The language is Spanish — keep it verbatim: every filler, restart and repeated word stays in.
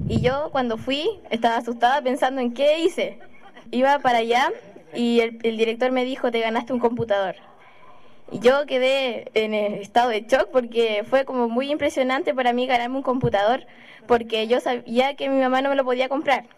Y yo cuando fui estaba asustada pensando en qué hice. Iba para allá y el, el director me dijo, te ganaste un computador. Y yo quedé en estado de shock porque fue como muy impresionante para mí ganarme un computador, porque yo sabía que mi mamá no me lo podía comprar.